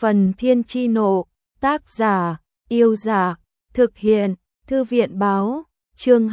Phần Thiên Chi Nộ, tác giả, Yêu Dạ, thực hiện, Thư viện Báo, chương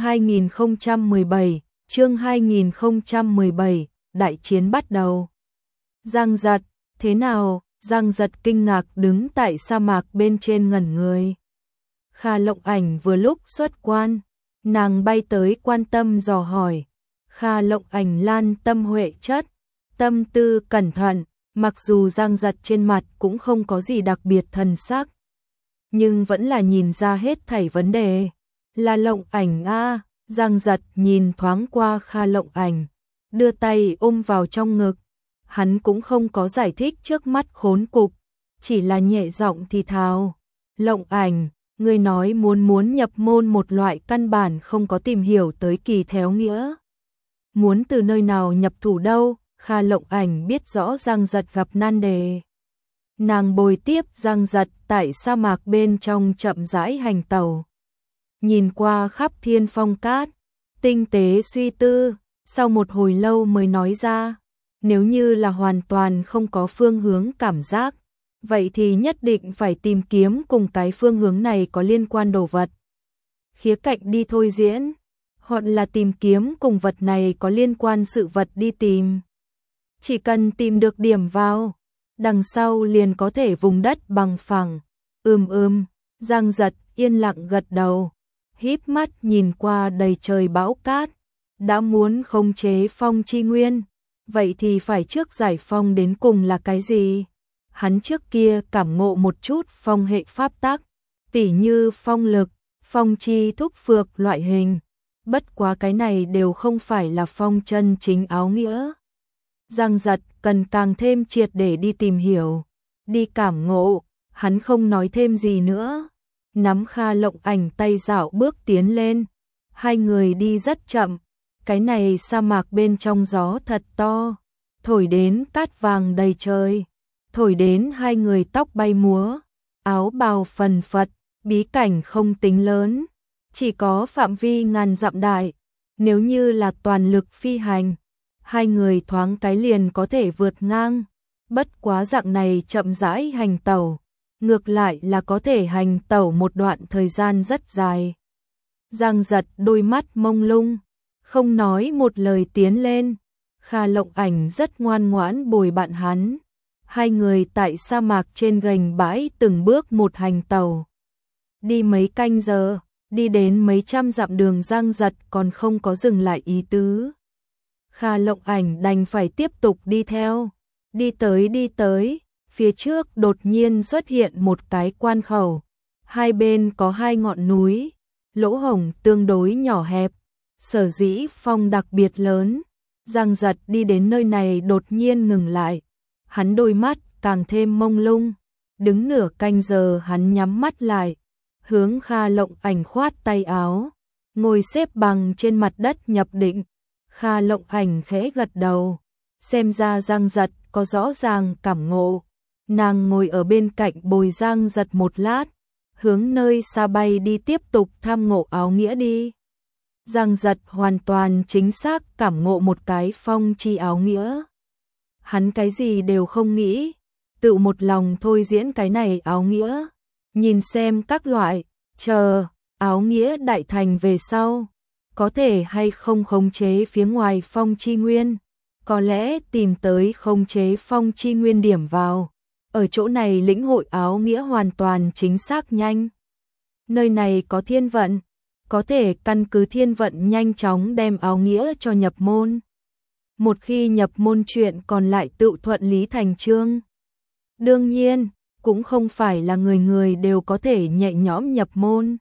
2017, đại chiến bắt đầu. Giang Giật, thế nào? Giang Giật kinh ngạc đứng tại sa mạc bên trên ngẩn người. Kha Lộng Ảnh vừa lúc xuất quan, nàng bay tới quan tâm dò hỏi. Kha Lộng Ảnh lan tâm huệ chất, tâm tư cẩn thận, mặc dù Giang Giật trên mặt cũng không có gì đặc biệt thần sắc, nhưng vẫn là nhìn ra hết thảy vấn đề. Là Lộng Ảnh a. Giang Giật nhìn thoáng qua Kha Lộng Ảnh, đưa tay ôm vào trong ngực. Hắn cũng không có giải thích trước mắt khốn cục, chỉ là nhẹ giọng thì thào. Lộng Ảnh, ngươi nói muốn nhập môn một loại căn bản không có tìm hiểu tới kỳ theo nghĩa. Muốn từ nơi nào nhập thủ đâu? Kha Lộng Ảnh biết rõ Giang Giật gặp nan đề. Nàng bồi tiếp Giang Giật tại sa mạc bên trong chậm rãi hành tẩu. Nhìn qua khắp thiên phong cát, tinh tế suy tư, sau một hồi lâu mới nói ra. Nếu như là hoàn toàn không có phương hướng cảm giác, vậy thì nhất định phải tìm kiếm cùng cái phương hướng này có liên quan đồ vật. Khía cạnh đi thôi diễn, hoặc là tìm kiếm cùng vật này có liên quan sự vật đi tìm. Chỉ cần tìm được điểm vào, đằng sau liền có thể vùng đất bằng phẳng. Giang Giật yên lặng gật đầu, híp mắt nhìn qua đầy trời bão cát. Đã muốn khống chế phong chi nguyên, vậy thì phải trước giải phong đến cùng là cái gì? Hắn trước kia cảm ngộ một chút phong hệ pháp tắc, tỉ như phong lực, phong chi thúc phược loại hình. Bất quá cái này đều không phải là phong chân chính áo nghĩa. Giang Giật cần càng thêm triệt để đi tìm hiểu, đi cảm ngộ. Hắn không nói thêm gì nữa, nắm Kha Lộng Ảnh tay dạo bước tiến lên. Hai người đi rất chậm. Cái này sa mạc bên trong gió thật to, thổi đến cát vàng đầy trời, thổi đến hai người tóc bay múa, áo bào phần phật. Bí cảnh không tính lớn, chỉ có phạm vi ngàn dặm đại. Nếu như là toàn lực phi hành, hai người thoáng cái liền có thể vượt ngang. Bất quá dạng này chậm rãi hành tẩu, ngược lại là có thể hành tẩu một đoạn thời gian rất dài. Giang Giật đôi mắt mông lung, không nói một lời tiến lên. Kha Lộng Ảnh rất ngoan ngoãn bồi bạn hắn. Hai người tại sa mạc trên gành bãi từng bước một hành tẩu. Đi mấy canh giờ, đi đến mấy trăm dặm đường. Giang Giật còn không có dừng lại ý tứ. Kha Lộng Ảnh đành phải tiếp tục đi theo. Đi tới, phía trước đột nhiên xuất hiện một cái quan khẩu. Hai bên có hai ngọn núi, lỗ hổng tương đối nhỏ hẹp. Sở dĩ phong đặc biệt lớn. Giang Giật đi đến nơi này đột nhiên ngừng lại. Hắn đôi mắt càng thêm mông lung. Đứng nửa canh giờ hắn nhắm mắt lại, hướng Kha Lộng Ảnh khoát tay áo, ngồi xếp bằng trên mặt đất nhập định. Kha Lộng Ảnh khẽ gật đầu, xem ra Giang Giật có rõ ràng cảm ngộ. Nàng ngồi ở bên cạnh bồi Giang Giật một lát, hướng nơi xa bay đi tiếp tục tham ngộ áo nghĩa đi. Giang Giật hoàn toàn chính xác cảm ngộ một cái phong chi áo nghĩa. Hắn cái gì đều không nghĩ, tự một lòng thôi diễn cái này áo nghĩa. Nhìn xem các loại, chờ áo nghĩa đại thành về sau, có thể hay không khống chế phía ngoài phong chi nguyên. Có lẽ tìm tới khống chế phong chi nguyên điểm vào. Ở chỗ này lĩnh hội áo nghĩa hoàn toàn chính xác nhanh. Nơi này có thiên vận, có thể căn cứ thiên vận nhanh chóng đem áo nghĩa cho nhập môn. Một khi nhập môn chuyện còn lại tự thuận lý thành chương. Đương nhiên, cũng không phải là người người đều có thể nhẹ nhõm nhập môn.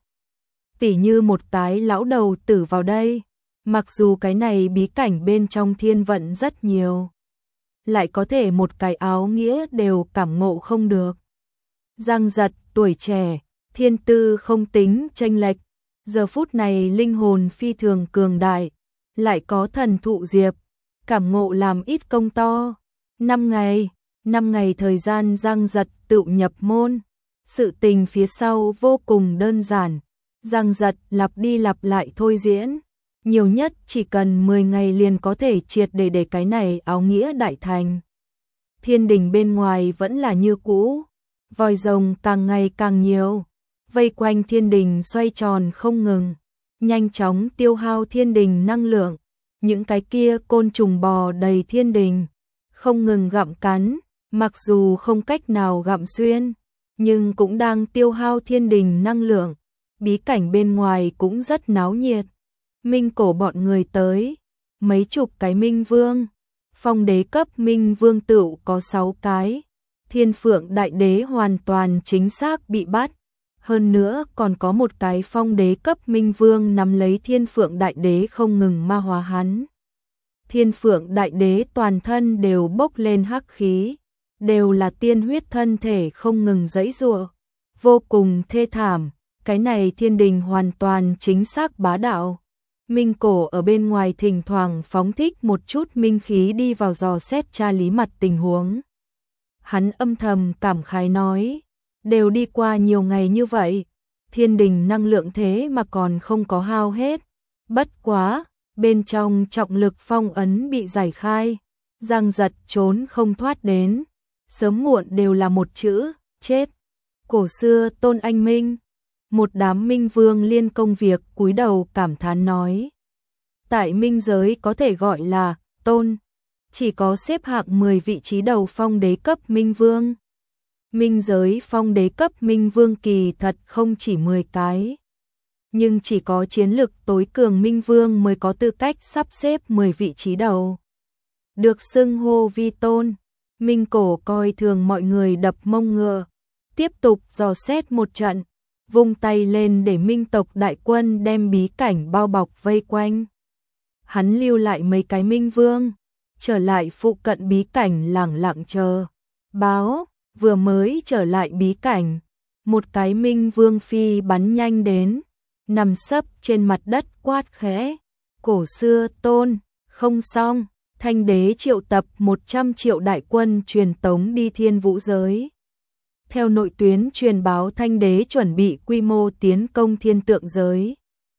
Tỉ như một cái lão đầu tử vào đây, mặc dù cái này bí cảnh bên trong thiên vận rất nhiều, lại có thể một cái áo nghĩa đều cảm ngộ không được. Giang Giật tuổi trẻ, thiên tư không tính chênh lệch, giờ phút này linh hồn phi thường cường đại, lại có thần thụ diệp, cảm ngộ làm ít công to. 5 ngày thời gian Giang Giật tự nhập môn. Sự tình phía sau vô cùng đơn giản. Giang Giật lặp đi lặp lại thôi diễn, nhiều nhất chỉ cần 10 ngày liền có thể triệt để cái này áo nghĩa đại thành. Thiên đình bên ngoài vẫn là như cũ, vòi rồng càng ngày càng nhiều, vây quanh thiên đình xoay tròn không ngừng, nhanh chóng tiêu hao thiên đình năng lượng. Những cái kia côn trùng bò đầy thiên đình, không ngừng gặm cắn, mặc dù không cách nào gặm xuyên, nhưng cũng đang tiêu hao thiên đình năng lượng. Bí cảnh bên ngoài cũng rất náo nhiệt. Minh Cổ bọn người tới, mấy chục cái minh vương, phong đế cấp minh vương tựu có 6 cái. Thiên Phượng Đại Đế hoàn toàn chính xác bị bắt, hơn nữa còn có một cái phong đế cấp minh vương nắm lấy Thiên Phượng Đại Đế không ngừng ma hóa hắn. Thiên Phượng Đại Đế toàn thân đều bốc lên hắc khí, đều là tiên huyết, thân thể không ngừng giãy giụa, vô cùng thê thảm. Cái này thiên đình hoàn toàn chính xác bá đạo. Minh Cổ ở bên ngoài thỉnh thoảng phóng thích một chút minh khí đi vào dò xét tra lý mặt tình huống. Hắn âm thầm cảm khái nói, đều đi qua nhiều ngày như vậy, thiên đình năng lượng thế mà còn không có hao hết. Bất quá, bên trong trọng lực phong ấn bị giải khai, Giang Giật trốn không thoát đến, sớm muộn đều là một chữ, chết. Cổ xưa Tôn Anh Minh, một đám minh vương liên công việc cúi đầu cảm thán nói. Tại minh giới có thể gọi là tôn, chỉ có xếp hạng 10 vị trí đầu phong đế cấp minh vương. Minh giới phong đế cấp minh vương kỳ thật không chỉ 10 cái, nhưng chỉ có chiến lực tối cường minh vương mới có tư cách sắp xếp 10 vị trí đầu. Được xưng hô vi tôn, Minh Cổ coi thường mọi người đập mông ngựa, tiếp tục dò xét một trận, vung tay lên để minh tộc đại quân đem bí cảnh bao bọc vây quanh. Hắn lưu lại mấy cái minh vương, trở lại phụ cận bí cảnh lẳng lặng chờ. Báo, vừa mới trở lại bí cảnh, một cái minh vương phi bắn nhanh đến, nằm sấp trên mặt đất quát khẽ. Cổ xưa Tôn, không xong, Thanh đế triệu tập 100 triệu đại quân truyền tống đi thiên vũ giới. Theo nội tuyến truyền báo Thanh đế chuẩn bị quy mô tiến công thiên tượng giới.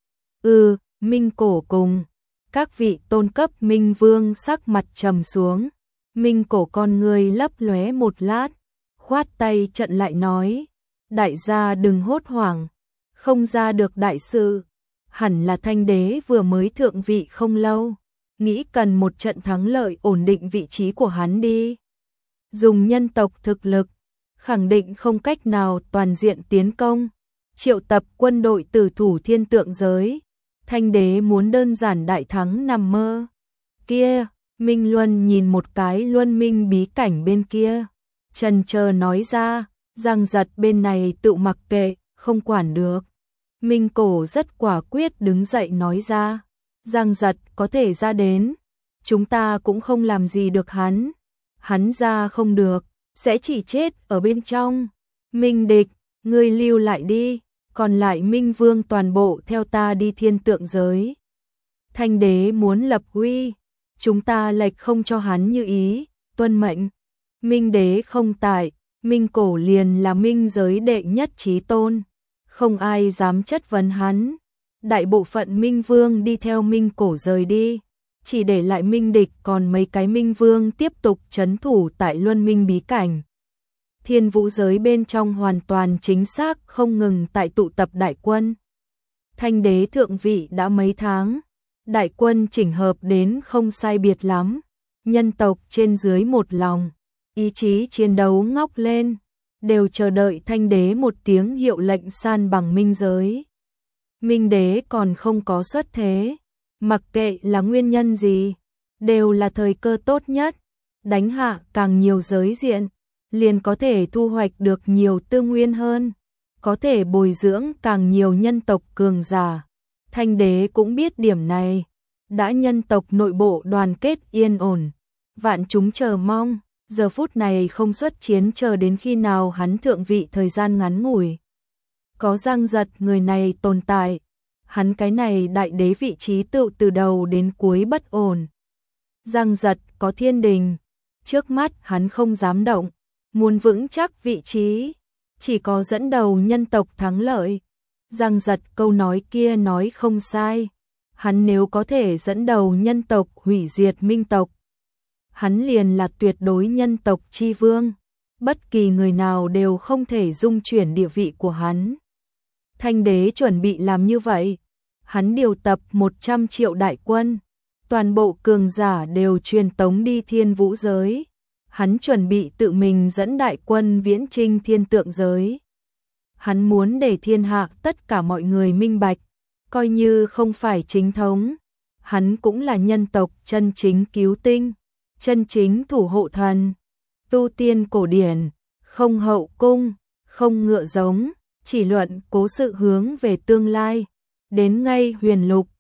Minh Cổ cùng các vị tôn cấp minh vương sắc mặt trầm xuống. Minh Cổ con người lấp lóe một lát, khoát tay trận lại nói, đại gia đừng hốt hoảng, không ra được đại sự, hẳn là Thanh đế vừa mới thượng vị không lâu, nghĩ cần một trận thắng lợi ổn định vị trí của hắn đi. Dùng nhân tộc thực lực, khẳng định không cách nào toàn diện tiến công, triệu tập quân đội tử thủ thiên tượng giới. Thanh đế muốn đơn giản đại thắng nằm mơ. Kia, Minh Luân nhìn một cái luân minh bí cảnh bên kia, chần chờ nói ra, Giang Giật bên này tự mặc kệ, không quản được. Minh Cổ rất quả quyết đứng dậy nói ra, Giang Giật có thể ra đến, chúng ta cũng không làm gì được hắn. Hắn ra không được, sẽ chỉ chết ở bên trong. Minh Địch, ngươi lưu lại đi, còn lại Minh Vương toàn bộ theo ta đi thiên tượng giới. Thanh đế muốn lập uy, chúng ta lệch không cho hắn như ý, tuân mệnh. Minh đế không tại, Minh Cổ liền là minh giới đệ nhất chí tôn, không ai dám chất vấn hắn. Đại bộ phận Minh Vương đi theo Minh Cổ rời đi, chỉ để lại Minh Địch còn mấy cái Minh Vương tiếp tục trấn thủ tại Luân Minh bí cảnh. Thiên vũ giới bên trong hoàn toàn chính xác không ngừng tại tụ tập đại quân. Thanh đế thượng vị đã mấy tháng, đại quân chỉnh hợp đến không sai biệt lắm, nhân tộc trên dưới một lòng, ý chí chiến đấu ngóc lên, đều chờ đợi Thanh đế một tiếng hiệu lệnh san bằng minh giới. Minh đế còn không có xuất thế, mặc kệ là nguyên nhân gì, đều là thời cơ tốt nhất, đánh hạ càng nhiều giới diện, liền có thể thu hoạch được nhiều tư nguyên hơn, có thể bồi dưỡng càng nhiều nhân tộc cường giả. Thanh đế cũng biết điểm này, đã nhân tộc nội bộ đoàn kết yên ổn, vạn chúng chờ mong, giờ phút này không xuất chiến chờ đến khi nào hắn thượng vị thời gian ngắn ngủi. Có Giang Giật người này tồn tại, hắn cái này đại đế vị trí tự từ đầu đến cuối bất ổn. Giang Giật có thiên đình, trước mắt hắn không dám động, muốn vững chắc vị trí, chỉ có dẫn đầu nhân tộc thắng lợi. Giang Giật câu nói kia nói không sai, hắn nếu có thể dẫn đầu nhân tộc hủy diệt minh tộc, hắn liền là tuyệt đối nhân tộc chi vương. bất kỳ người nào đều không thể dung chuyển địa vị của hắn. Thanh đế chuẩn bị làm như vậy, hắn điều tập 100 triệu đại quân, toàn bộ cường giả đều truyền tống đi thiên vũ giới. Hắn chuẩn bị tự mình dẫn đại quân viễn chinh thiên tượng giới. Hắn muốn để thiên hạ tất cả mọi người minh bạch, coi như không phải chính thống, hắn cũng là nhân tộc chân chính cứu tinh, chân chính thủ hộ thần. Tu tiên cổ điển, không hậu cung, không ngựa giống, chỉ luận cố sự hướng về tương lai. Đến ngay huyền lục,